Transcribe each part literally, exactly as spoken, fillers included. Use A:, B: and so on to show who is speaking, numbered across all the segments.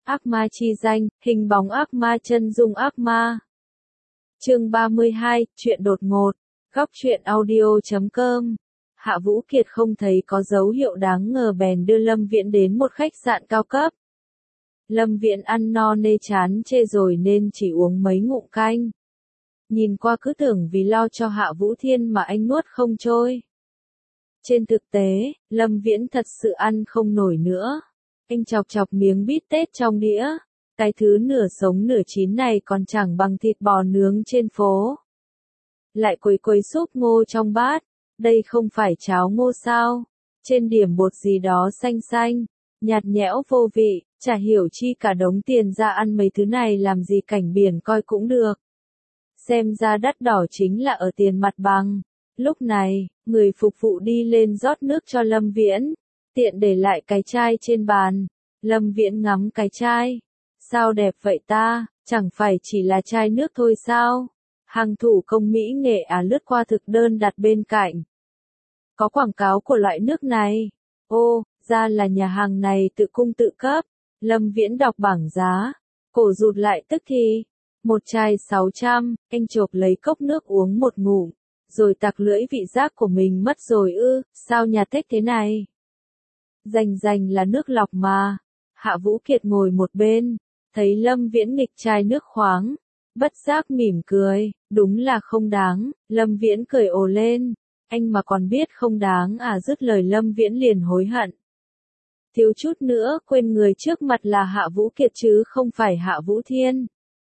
A: Ác ma chi danh, hình bóng ác ma chân dung ác ma. Chương ba mươi hai, chuyện đột ngột. Góc truyện audio chấm com. Hạ Vũ Kiệt không thấy có dấu hiệu đáng ngờ bèn đưa Lâm Viễn đến một khách sạn cao cấp. Lâm Viễn ăn no nê chán chê rồi nên chỉ uống mấy ngụm canh. Nhìn qua cứ tưởng vì lo cho Hạ Vũ Thiên mà anh nuốt không trôi. Trên thực tế, Lâm Viễn thật sự ăn không nổi nữa. Anh chọc chọc miếng bít tết trong đĩa. Cái thứ nửa sống nửa chín này còn chẳng bằng thịt bò nướng trên phố. Lại quấy quấy súp ngô trong bát. Đây không phải cháo ngô sao? Trên điểm bột gì đó xanh xanh, nhạt nhẽo vô vị, chả hiểu chi cả đống tiền ra ăn mấy thứ này làm gì cảnh biển coi cũng được. Xem ra đắt đỏ chính là ở tiền mặt bằng. Lúc này, người phục vụ đi lên rót nước cho Lâm Viễn, tiện để lại cái chai trên bàn. Lâm Viễn ngắm cái chai. Sao đẹp vậy ta, chẳng phải chỉ là chai nước thôi sao? Hàng thủ công mỹ nghệ à lướt qua thực đơn đặt bên cạnh. Có quảng cáo của loại nước này. Ô, ra là nhà hàng này tự cung tự cấp. Lâm Viễn đọc bảng giá. Cổ rụt lại tức thì. Một chai sáu trăm, anh chộp lấy cốc nước uống một ngụm. Rồi tặc lưỡi vị giác của mình mất rồi ư, sao nhà thích thế này? Rành rành là nước lọc mà. Hạ Vũ Kiệt ngồi một bên. Thấy Lâm Viễn nghịch chai nước khoáng. Bất giác mỉm cười, đúng là không đáng. Lâm Viễn cười ồ lên. Anh mà còn biết không đáng à, dứt lời Lâm Viễn liền hối hận. Thiếu chút nữa quên người trước mặt là Hạ Vũ Kiệt chứ không phải Hạ Vũ Thiên.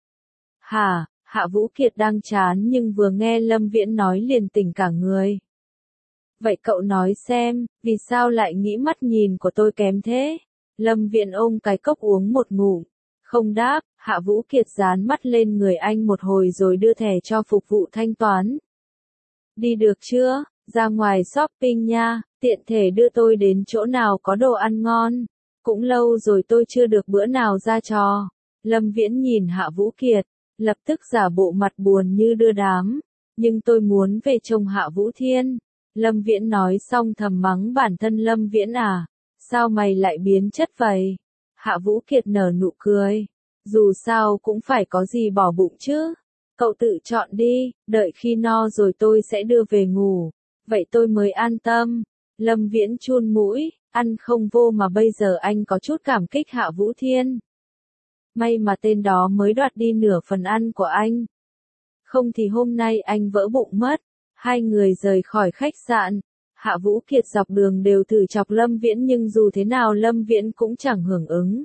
A: Hả, Hạ Vũ Kiệt đang chán nhưng vừa nghe Lâm Viễn nói liền tỉnh cả người. Vậy cậu nói xem, vì sao lại nghĩ mắt nhìn của tôi kém thế? Lâm Viễn ôm cái cốc uống một ngụm. Không đáp, Hạ Vũ Kiệt dán mắt lên người anh một hồi rồi đưa thẻ cho phục vụ thanh toán. Đi được chưa? Ra ngoài shopping nha, tiện thể đưa tôi đến chỗ nào có đồ ăn ngon. Cũng lâu rồi tôi chưa được bữa nào ra trò. Lâm Viễn nhìn Hạ Vũ Kiệt, lập tức giả bộ mặt buồn như đưa đám. Nhưng tôi muốn về trông Hạ Vũ Thiên. Lâm Viễn nói xong thầm mắng bản thân Lâm Viễn à, sao mày lại biến chất vậy? Hạ Vũ Kiệt nở nụ cười. Dù sao cũng phải có gì bỏ bụng chứ. Cậu tự chọn đi, đợi khi no rồi tôi sẽ đưa về ngủ. Vậy tôi mới an tâm. Lâm Viễn chun mũi, ăn không vô mà bây giờ anh có chút cảm kích Hạ Vũ Thiên. May mà tên đó mới đoạt đi nửa phần ăn của anh. Không thì hôm nay anh vỡ bụng mất. Hai người rời khỏi khách sạn. Hạ Vũ Kiệt dọc đường đều thử chọc Lâm Viễn nhưng dù thế nào Lâm Viễn cũng chẳng hưởng ứng.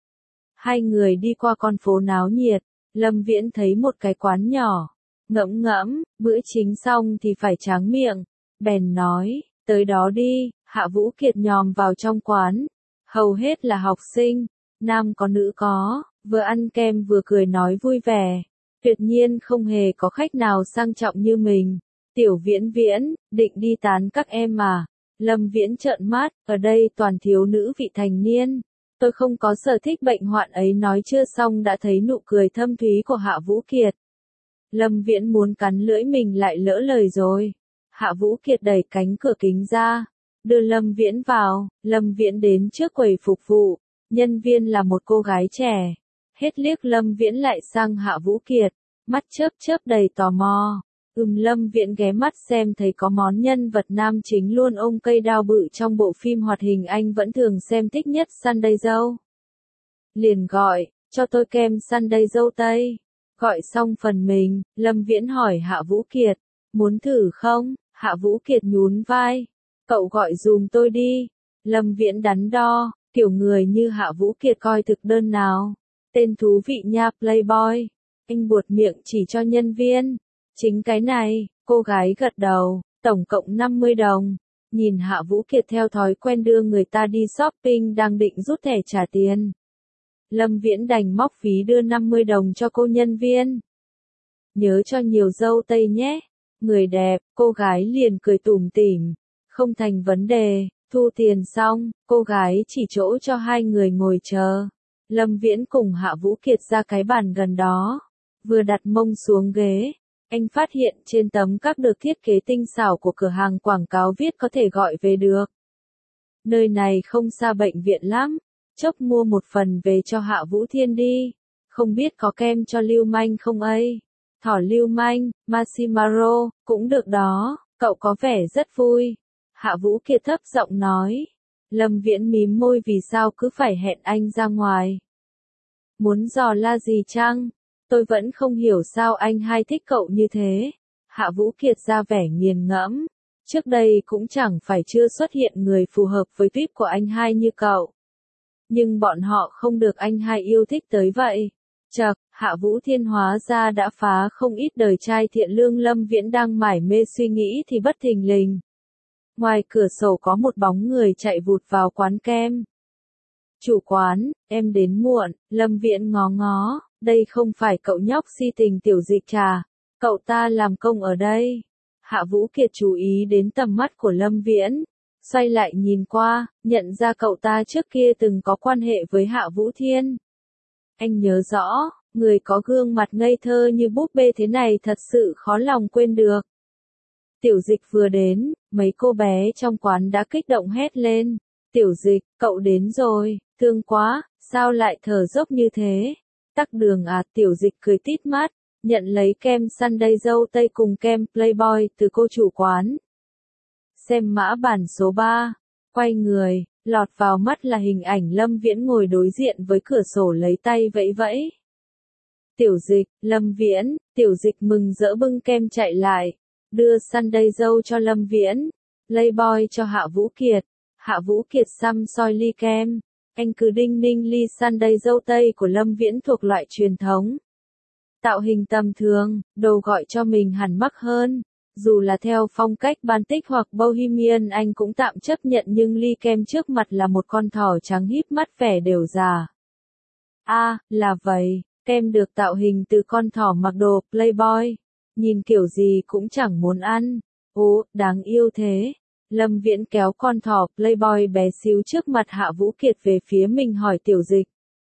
A: Hai người đi qua con phố náo nhiệt. Lâm Viễn thấy một cái quán nhỏ. Ngẫm ngẫm, bữa chính xong thì phải tráng miệng. Bèn nói, tới đó đi. Hạ Vũ Kiệt nhòm vào trong quán. Hầu hết là học sinh, nam có nữ có, vừa ăn kem vừa cười nói vui vẻ. Tuyệt nhiên không hề có khách nào sang trọng như mình. Tiểu Viễn Viễn, định đi tán các em mà. Lâm Viễn trợn mắt, ở đây toàn thiếu nữ vị thành niên. Tôi không có sở thích bệnh hoạn ấy, nói chưa xong đã thấy nụ cười thâm thúy của Hạ Vũ Kiệt. Lâm Viễn muốn cắn lưỡi mình lại lỡ lời rồi. Hạ Vũ Kiệt đẩy cánh cửa kính ra, đưa Lâm Viễn vào. Lâm Viễn đến trước quầy phục vụ. Nhân viên là một cô gái trẻ. Hết liếc Lâm Viễn lại sang Hạ Vũ Kiệt. Mắt chớp chớp đầy tò mò. Ừm Lâm Viễn ghé mắt xem thấy có món nhân vật nam chính luôn ôm cây đao bự trong bộ phim hoạt hình anh vẫn thường xem thích nhất Sunday dâu. Liền gọi, cho tôi kem Sunday dâu tây. Gọi xong phần mình, Lâm Viễn hỏi Hạ Vũ Kiệt, muốn thử không? Hạ Vũ Kiệt nhún vai. Cậu gọi dùm tôi đi. Lâm Viễn đắn đo, kiểu người như Hạ Vũ Kiệt coi thực đơn nào. Tên thú vị nha Playboy. Anh buột miệng chỉ cho nhân viên. Chính cái này, cô gái gật đầu, tổng cộng năm mươi đồng. Nhìn Hạ Vũ Kiệt theo thói quen đưa người ta đi shopping đang định rút thẻ trả tiền. Lâm Viễn đành móc phí đưa năm mươi đồng cho cô nhân viên. Nhớ cho nhiều dâu tây nhé. Người đẹp, cô gái liền cười tủm tỉm. Không thành vấn đề, thu tiền xong, cô gái chỉ chỗ cho hai người ngồi chờ. Lâm Viễn cùng Hạ Vũ Kiệt ra cái bàn gần đó. Vừa đặt mông xuống ghế. Anh phát hiện trên tấm các được thiết kế tinh xảo của cửa hàng quảng cáo viết có thể gọi về được. Nơi này không xa bệnh viện lắm, chốc mua một phần về cho Hạ Vũ Thiên đi. Không biết có kem cho lưu manh không ấy? Thỏ lưu manh, marshmallow, cũng được đó, cậu có vẻ rất vui. Hạ Vũ Kiệt thấp giọng nói. Lâm Viễn mím môi vì sao cứ phải hẹn anh ra ngoài. Muốn dò la gì chăng? Tôi vẫn không hiểu sao anh hai thích cậu như thế. Hạ Vũ Kiệt ra vẻ nghiền ngẫm. Trước đây cũng chẳng phải chưa xuất hiện người phù hợp với tuýp của anh hai như cậu. Nhưng bọn họ không được anh hai yêu thích tới vậy. Chậc, Hạ Vũ Thiên hóa ra đã phá không ít đời trai thiện lương. Lâm Viễn đang mải mê suy nghĩ thì bất thình lình. Ngoài cửa sổ có một bóng người chạy vụt vào quán kem. Chủ quán, em đến muộn. Lâm Viễn ngó ngó, đây không phải cậu nhóc si tình Tiểu Dịch trà. Cậu ta làm công ở đây. Hạ Vũ Kiệt chú ý đến tầm mắt của Lâm Viễn. Xoay lại nhìn qua, nhận ra cậu ta trước kia từng có quan hệ với Hạ Vũ Thiên. Anh nhớ rõ, người có gương mặt ngây thơ như búp bê thế này thật sự khó lòng quên được. Tiểu Dịch vừa đến, mấy cô bé trong quán đã kích động hét lên. Tiểu Dịch, cậu đến rồi, thương quá, sao lại thở dốc như thế? Tắc đường à? Tiểu Dịch cười tít mắt, nhận lấy kem sundae dâu tây cùng kem Playboy từ cô chủ quán. Xem mã bản số ba, quay người, lọt vào mắt là hình ảnh Lâm Viễn ngồi đối diện với cửa sổ lấy tay vẫy vẫy. Tiểu Dịch, Lâm Viễn, Tiểu Dịch mừng rỡ bưng kem chạy lại, đưa sundae dâu cho Lâm Viễn, Playboy cho Hạ Vũ Kiệt. Hạ Vũ Kiệt xăm soi ly kem, anh cứ đinh ninh ly sundae dâu tây của Lâm Viễn thuộc loại truyền thống. Tạo hình tầm thường, đồ gọi cho mình hẳn mắc hơn. Dù là theo phong cách Baltic hoặc Bohemian anh cũng tạm chấp nhận, nhưng ly kem trước mặt là một con thỏ trắng híp mắt vẻ đều già. A, à, là vậy, kem được tạo hình từ con thỏ mặc đồ Playboy. Nhìn kiểu gì cũng chẳng muốn ăn. Ồ, đáng yêu thế. Lâm Viễn kéo con thỏ Playboy bé xíu trước mặt Hạ Vũ Kiệt về phía mình hỏi Tiểu Dịch.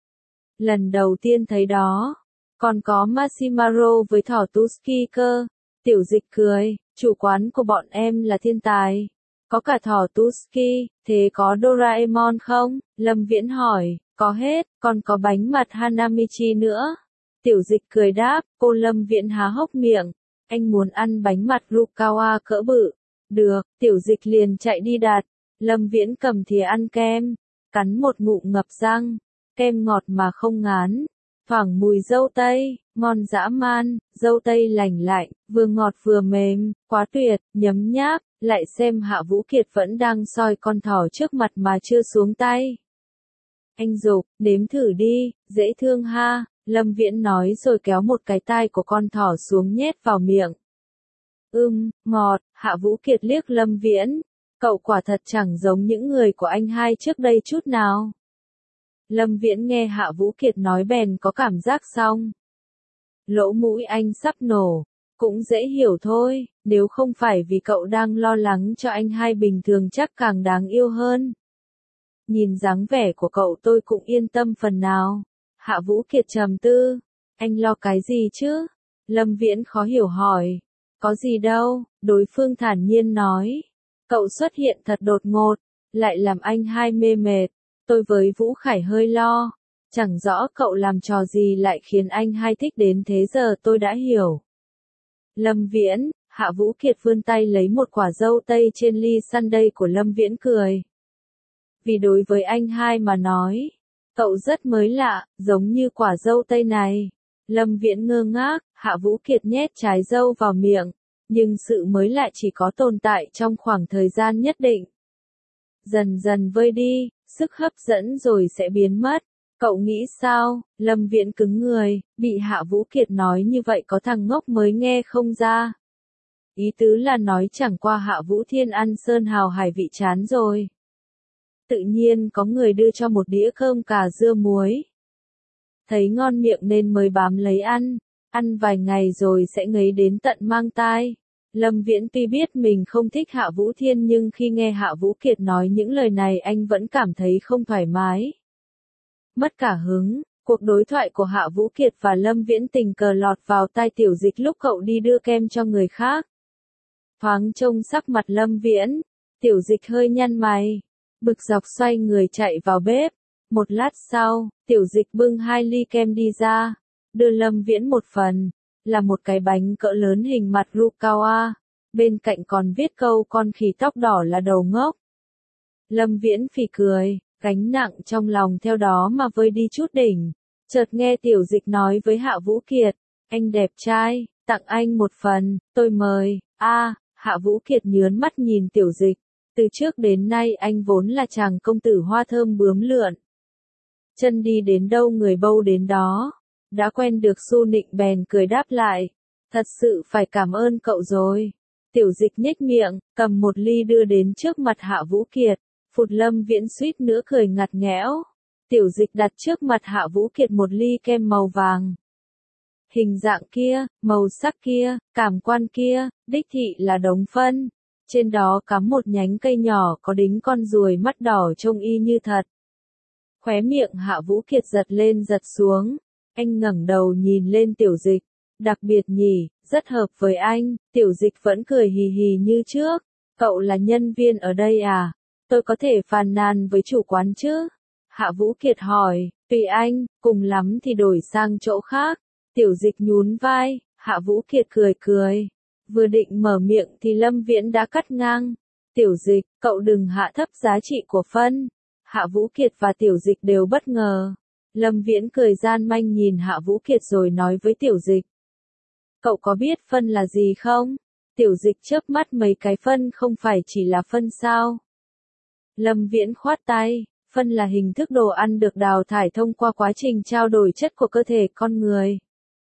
A: Lần đầu tiên thấy đó. Còn có marshmallow với thỏ Tusky cơ. Tiểu Dịch cười, chủ quán của bọn em là thiên tài. Có cả thỏ Tusky, thế có Doraemon không? Lâm Viễn hỏi, có hết, còn có bánh mặt Hanamichi nữa. Tiểu Dịch cười đáp, cô Lâm Viễn há hốc miệng. Anh muốn ăn bánh mặt Rukawa cỡ bự. Được, Tiểu Dịch liền chạy đi đặt. Lâm Viễn cầm thìa ăn kem, cắn một ngụm ngập răng. Kem ngọt mà không ngán. Thoảng mùi dâu tây, ngon dã man, dâu tây lành lạnh, vừa ngọt vừa mềm, quá tuyệt, nhấm nháp, lại xem Hạ Vũ Kiệt vẫn đang soi con thỏ trước mặt mà chưa xuống tay. Anh dục, nếm thử đi, dễ thương ha, Lâm Viễn nói rồi kéo một cái tai của con thỏ xuống nhét vào miệng. Ưm, ngọt, Hạ Vũ Kiệt liếc Lâm Viễn, cậu quả thật chẳng giống những người của anh hai trước đây chút nào. Lâm Viễn nghe Hạ Vũ Kiệt nói bèn có cảm giác xong. Lỗ mũi anh sắp nổ, cũng dễ hiểu thôi, nếu không phải vì cậu đang lo lắng cho anh hai bình thường chắc càng đáng yêu hơn. Nhìn dáng vẻ của cậu tôi cũng yên tâm phần nào. Hạ Vũ Kiệt trầm tư, anh lo cái gì chứ? Lâm Viễn khó hiểu hỏi. Có gì đâu, đối phương thản nhiên nói. Cậu xuất hiện thật đột ngột, lại làm anh hai mê mệt. Tôi với Vũ Khải hơi lo, chẳng rõ cậu làm trò gì lại khiến anh hai thích đến thế, giờ tôi đã hiểu. Lâm Viễn, Hạ Vũ Kiệt vươn tay lấy một quả dâu tây trên ly sundae của Lâm Viễn cười. Vì đối với anh hai mà nói, cậu rất mới lạ, giống như quả dâu tây này. Lâm Viễn ngơ ngác, Hạ Vũ Kiệt nhét trái dâu vào miệng, nhưng sự mới lạ chỉ có tồn tại trong khoảng thời gian nhất định. Dần dần vơi đi, sức hấp dẫn rồi sẽ biến mất. Cậu nghĩ sao? Lâm Viễn cứng người, bị Hạ Vũ Kiệt nói như vậy có thằng ngốc mới nghe không ra. Ý tứ là nói chẳng qua Hạ Vũ Thiên ăn sơn hào hải vị chán rồi. Tự nhiên có người đưa cho một đĩa cơm cà dưa muối. Thấy ngon miệng nên mới bám lấy ăn, ăn vài ngày rồi sẽ ngấy đến tận mang tai. Lâm Viễn tuy biết mình không thích Hạ Vũ Thiên nhưng khi nghe Hạ Vũ Kiệt nói những lời này anh vẫn cảm thấy không thoải mái. Mất cả hứng, cuộc đối thoại của Hạ Vũ Kiệt và Lâm Viễn tình cờ lọt vào tai Tiểu Dịch lúc cậu đi đưa kem cho người khác. Thoáng trông sắc mặt Lâm Viễn, Tiểu Dịch hơi nhăn mày, bực dọc xoay người chạy vào bếp. Một lát sau, Tiểu Dịch bưng hai ly kem đi ra, đưa Lâm Viễn một phần, là một cái bánh cỡ lớn hình mặt Rukawa, bên cạnh còn viết câu con khỉ tóc đỏ là đầu ngốc. Lâm Viễn phì cười, gánh nặng trong lòng theo đó mà vơi đi chút đỉnh, chợt nghe Tiểu Dịch nói với Hạ Vũ Kiệt, anh đẹp trai, tặng anh một phần, tôi mời. A, Hạ Vũ Kiệt nhớn mắt nhìn Tiểu Dịch, từ trước đến nay anh vốn là chàng công tử hoa thơm bướm lượn. Chân đi đến đâu người bâu đến đó, đã quen được Xu Nịnh bèn cười đáp lại, thật sự phải cảm ơn cậu rồi. Tiểu Dịch nhếch miệng, cầm một ly đưa đến trước mặt Hạ Vũ Kiệt, phụt Lâm Viễn suýt nữa cười ngặt nghẽo. Tiểu Dịch đặt trước mặt Hạ Vũ Kiệt một ly kem màu vàng. Hình dạng kia, màu sắc kia, cảm quan kia, đích thị là đống phân. Trên đó cắm một nhánh cây nhỏ có đính con ruồi mắt đỏ trông y như thật. Khóe miệng Hạ Vũ Kiệt giật lên giật xuống. Anh ngẩng đầu nhìn lên Tiểu Dịch. Đặc biệt nhỉ, rất hợp với anh. Tiểu Dịch vẫn cười hì hì như trước. Cậu là nhân viên ở đây à? Tôi có thể phàn nàn với chủ quán chứ? Hạ Vũ Kiệt hỏi, tùy anh, cùng lắm thì đổi sang chỗ khác. Tiểu Dịch nhún vai, Hạ Vũ Kiệt cười cười. Vừa định mở miệng thì Lâm Viễn đã cắt ngang. Tiểu Dịch, cậu đừng hạ thấp giá trị của phân. Hạ Vũ Kiệt và Tiểu Dịch đều bất ngờ. Lâm Viễn cười gian manh nhìn Hạ Vũ Kiệt rồi nói với Tiểu Dịch. Cậu có biết phân là gì không? Tiểu Dịch chớp mắt mấy cái phân không phải chỉ là phân sao? Lâm Viễn khoát tay, phân là hình thức đồ ăn được đào thải thông qua quá trình trao đổi chất của cơ thể con người.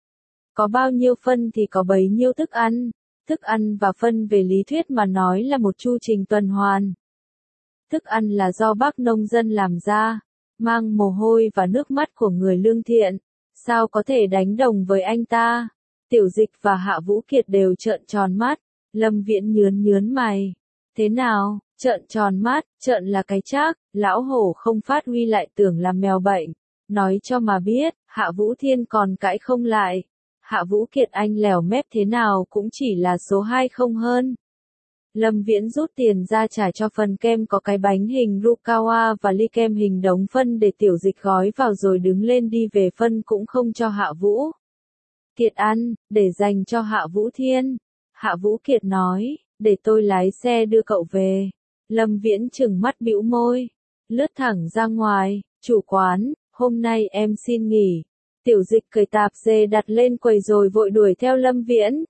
A: Có bao nhiêu phân thì có bấy nhiêu thức ăn. Thức ăn và phân về lý thuyết mà nói là một chu trình tuần hoàn. Thức ăn là do bác nông dân làm ra, mang mồ hôi và nước mắt của người lương thiện. Sao có thể đánh đồng với anh ta? Tiểu Dịch và Hạ Vũ Kiệt đều trợn tròn mắt. Lâm Viễn nhướn nhướn mày. Thế nào, trợn tròn mắt, trợn là cái chắc, lão hổ không phát huy lại tưởng là mèo bệnh. Nói cho mà biết, Hạ Vũ Thiên còn cãi không lại. Hạ Vũ Kiệt anh lèo mép thế nào cũng chỉ là số hai không hơn. Lâm Viễn rút tiền ra trả cho phần kem có cái bánh hình Rukawa và ly kem hình đống phân để Tiểu Dịch gói vào rồi đứng lên đi về, phân cũng không cho Hạ Vũ Kiệt ăn, để dành cho Hạ Vũ Thiên. Hạ Vũ Kiệt nói, để tôi lái xe đưa cậu về. Lâm Viễn trừng mắt bĩu môi, lướt thẳng ra ngoài, chủ quán, hôm nay em xin nghỉ. Tiểu Dịch cởi tạp dề đặt lên quầy rồi vội đuổi theo Lâm Viễn.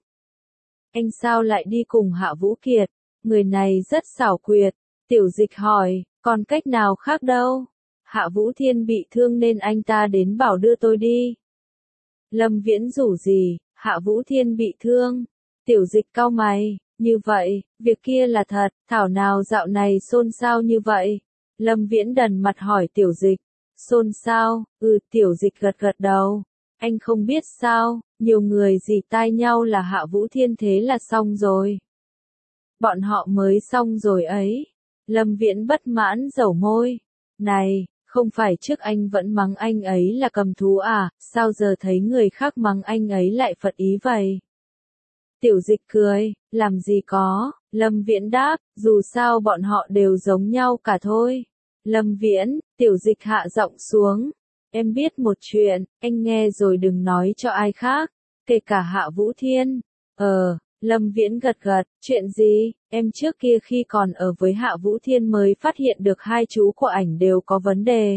A: Anh sao lại đi cùng Hạ Vũ Kiệt? Người này rất xảo quyệt. Tiểu Dịch hỏi, còn cách nào khác đâu? Hạ Vũ Thiên bị thương nên anh ta đến bảo đưa tôi đi. Lâm Viễn rủ gì, Hạ Vũ Thiên bị thương. Tiểu Dịch cau mày, như vậy, việc kia là thật, thảo nào dạo này xôn xao như vậy? Lâm Viễn đần mặt hỏi Tiểu Dịch. Xôn xao, ừ, Tiểu Dịch gật gật đầu. Anh không biết sao, nhiều người dì tai nhau là Hạ Vũ Thiên thế là xong rồi. Bọn họ mới xong rồi ấy. Lâm Viễn bất mãn dẩu môi. Này, không phải trước anh vẫn mắng anh ấy là cầm thú à, sao giờ thấy người khác mắng anh ấy lại phật ý vậy? Tiểu Dịch cười, làm gì có, Lâm Viễn đáp, dù sao bọn họ đều giống nhau cả thôi. Lâm Viễn, Tiểu Dịch hạ giọng xuống. Em biết một chuyện, anh nghe rồi đừng nói cho ai khác, kể cả Hạ Vũ Thiên. Ờ, Lâm Viễn gật gật, chuyện gì, em trước kia khi còn ở với Hạ Vũ Thiên mới phát hiện được hai chú của ảnh đều có vấn đề.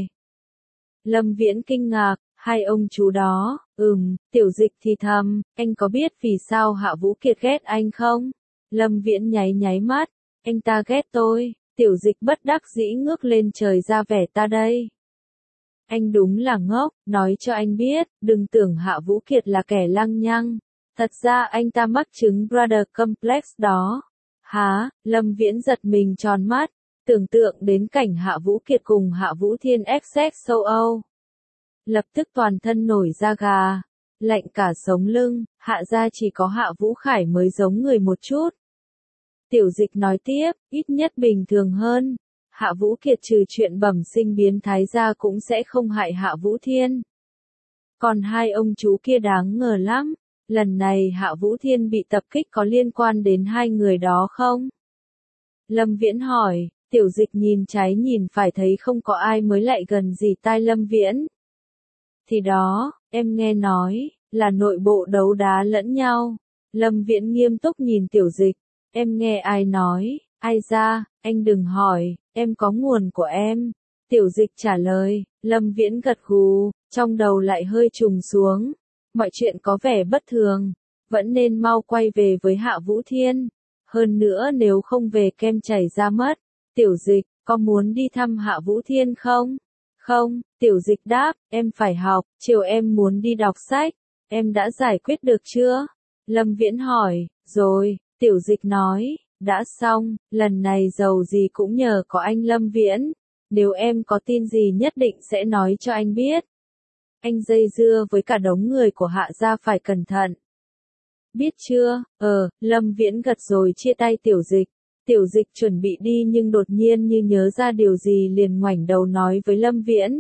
A: Lâm Viễn kinh ngạc, hai ông chú đó, ừm, Tiểu Dịch thì thầm, anh có biết vì sao Hạ Vũ Kiệt ghét anh không? Lâm Viễn nháy nháy mắt, anh ta ghét tôi. Tiểu Dịch bất đắc dĩ ngước lên trời ra vẻ ta đây. Anh đúng là ngốc, nói cho anh biết, đừng tưởng Hạ Vũ Kiệt là kẻ lăng nhăng. Thật ra anh ta mắc chứng brother complex đó. Hả, Lâm Viễn giật mình tròn mắt, tưởng tượng đến cảnh Hạ Vũ Kiệt cùng Hạ Vũ Thiên ép xếch châu Âu. Lập tức toàn thân nổi da gà, lạnh cả sống lưng, Hạ ra chỉ có Hạ Vũ Khải mới giống người một chút. Tiểu Dịch nói tiếp, ít nhất bình thường hơn. Hạ Vũ Kiệt trừ chuyện bẩm sinh biến thái ra cũng sẽ không hại Hạ Vũ Thiên. Còn hai ông chú kia đáng ngờ lắm. Lần này Hạ Vũ Thiên bị tập kích có liên quan đến hai người đó không? Lâm Viễn hỏi, Tiểu Dịch nhìn trái nhìn phải thấy không có ai mới lại gần gì tai Lâm Viễn. Thì đó, em nghe nói, là nội bộ đấu đá lẫn nhau. Lâm Viễn nghiêm túc nhìn Tiểu Dịch, em nghe ai nói, ai ra, anh đừng hỏi, em có nguồn của em. Tiểu Dịch trả lời, Lâm Viễn gật gù, trong đầu lại hơi trùng xuống. Mọi chuyện có vẻ bất thường, vẫn nên mau quay về với Hạ Vũ Thiên. Hơn nữa nếu không về kem chảy ra mất. Tiểu Dịch, có muốn đi thăm Hạ Vũ Thiên không? Không, Tiểu Dịch đáp, em phải học, chiều em muốn đi đọc sách. Em đã giải quyết được chưa? Lâm Viễn hỏi, rồi, Tiểu Dịch nói, đã xong, lần này giàu gì cũng nhờ có anh Lâm Viễn. Nếu em có tin gì nhất định sẽ nói cho anh biết. Anh dây dưa với cả đống người của Hạ gia phải cẩn thận. Biết chưa? Ờ, Lâm Viễn gật rồi chia tay Tiểu Dịch. Tiểu Dịch chuẩn bị đi nhưng đột nhiên như nhớ ra điều gì liền ngoảnh đầu nói với Lâm Viễn.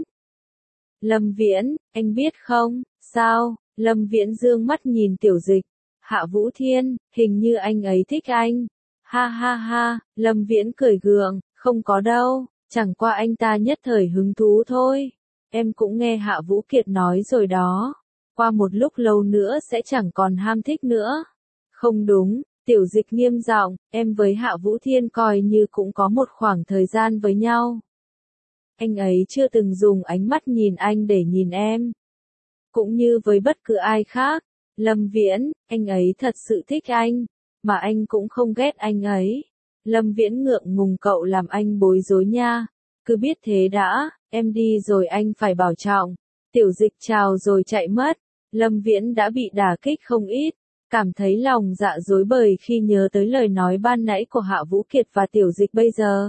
A: Lâm Viễn, anh biết không, sao? Lâm Viễn dương mắt nhìn Tiểu Dịch. Hạ Vũ Thiên, hình như anh ấy thích anh. Ha ha ha, Lâm Viễn cười gượng, không có đâu, chẳng qua anh ta nhất thời hứng thú thôi. Em cũng nghe Hạ Vũ Kiệt nói rồi đó. Qua một lúc lâu nữa sẽ chẳng còn ham thích nữa. Không đúng, Tiểu Dịch nghiêm giọng, em với Hạ Vũ Thiên coi như cũng có một khoảng thời gian với nhau. Anh ấy chưa từng dùng ánh mắt nhìn anh để nhìn em. Cũng như với bất cứ ai khác. Lâm Viễn, anh ấy thật sự thích anh, mà anh cũng không ghét anh ấy. Lâm Viễn ngượng ngùng, cậu làm anh bối rối nha. Cứ biết thế đã, em đi rồi anh phải bảo trọng. Tiểu Dịch chào rồi chạy mất. Lâm Viễn đã bị đả kích không ít, cảm thấy lòng dạ rối bời khi nhớ tới lời nói ban nãy của Hạ Vũ Kiệt và Tiểu Dịch bây giờ.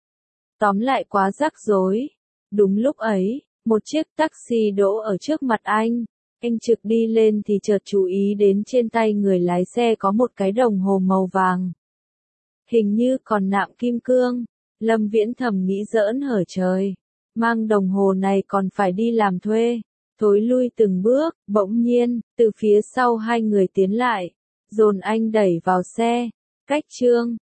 A: Tóm lại quá rắc rối. Đúng lúc ấy, một chiếc taxi đỗ ở trước mặt anh. Anh trực đi lên thì chợt chú ý đến trên tay người lái xe có một cái đồng hồ màu vàng. Hình như còn nạm kim cương. Lâm Viễn thầm nghĩ giỡn hở trời. Mang đồng hồ này còn phải đi làm thuê. Thối lui từng bước, bỗng nhiên, từ phía sau hai người tiến lại. Dồn anh đẩy vào xe. Cách chương.